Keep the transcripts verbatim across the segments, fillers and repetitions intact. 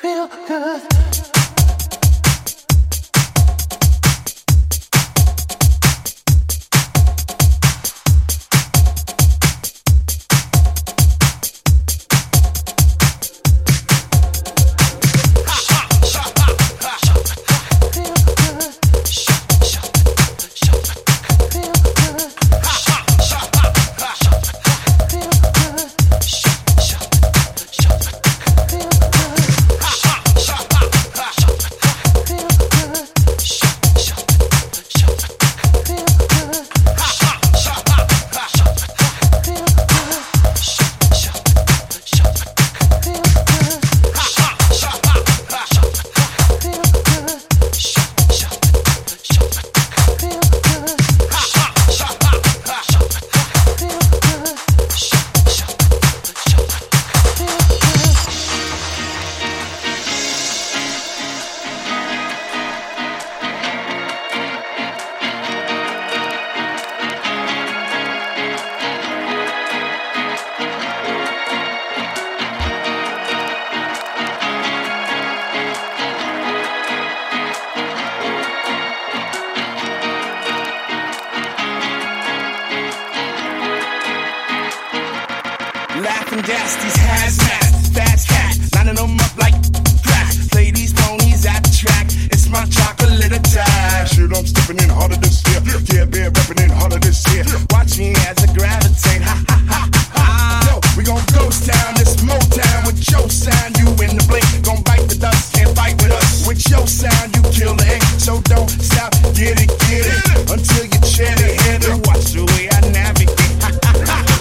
feel good. Laughing gas, these hazmat, fast cat, lining them up like crack. Play these ponies at the track, it's my chocolate attack. Shit, I'm stepping in harder this year. Yeah, bear repping in harder this year. Watch me as I gravitate, ha ha ha ha. Yo, we gon' ghost town, this Motown with your sound. You in the blink, gon' bite the dust, can't fight with us. With your sound, you kill the ink, so don't stop, get it, get it, until you chat it, hit it. Watch the way I navigate, ha ha ha ha.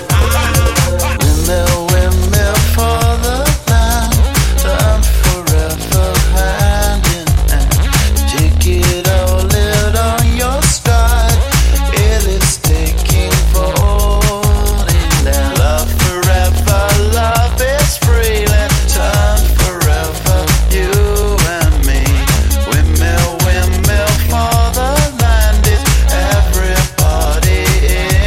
Windmill, windmill for the land, turn forever hand in hand. Take it all out on your stride, it is taking falling down. Love forever, love is free, let turn forever, you and me. Windmill, windmill for the land, is everybody in.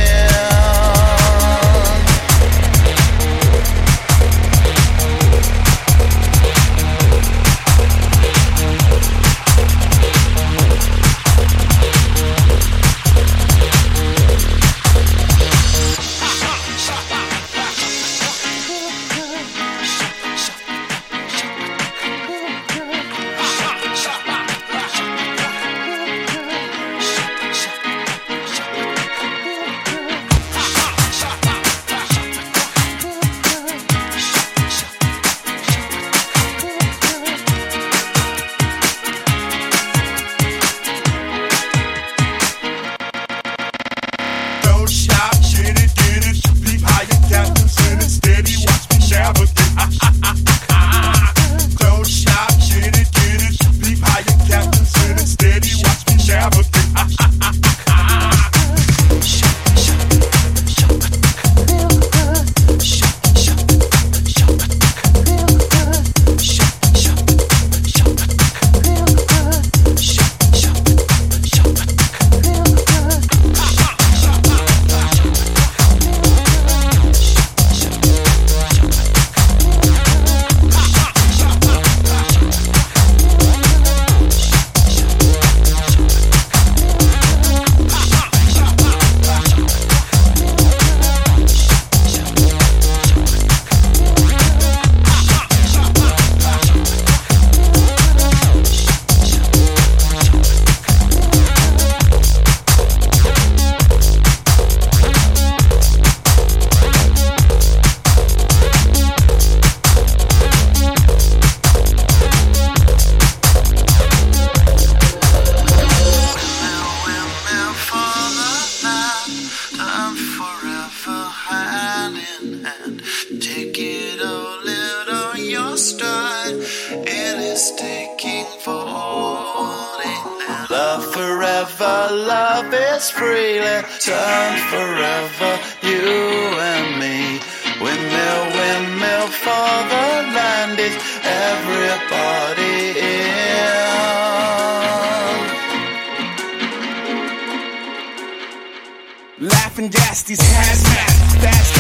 Don't stop, get it, get it. Leap higher, captain, send it steady. Watch me navigate. Don't stop, get it, get it. Leap higher, captain, send it steady. Watch me navigate. Take it all out on your stride, it is taking falling down. Love forever, love is free, let turn forever, you and me. Windmill, windmill for the land, is everybody in. Laughing gas, these hazmat, fast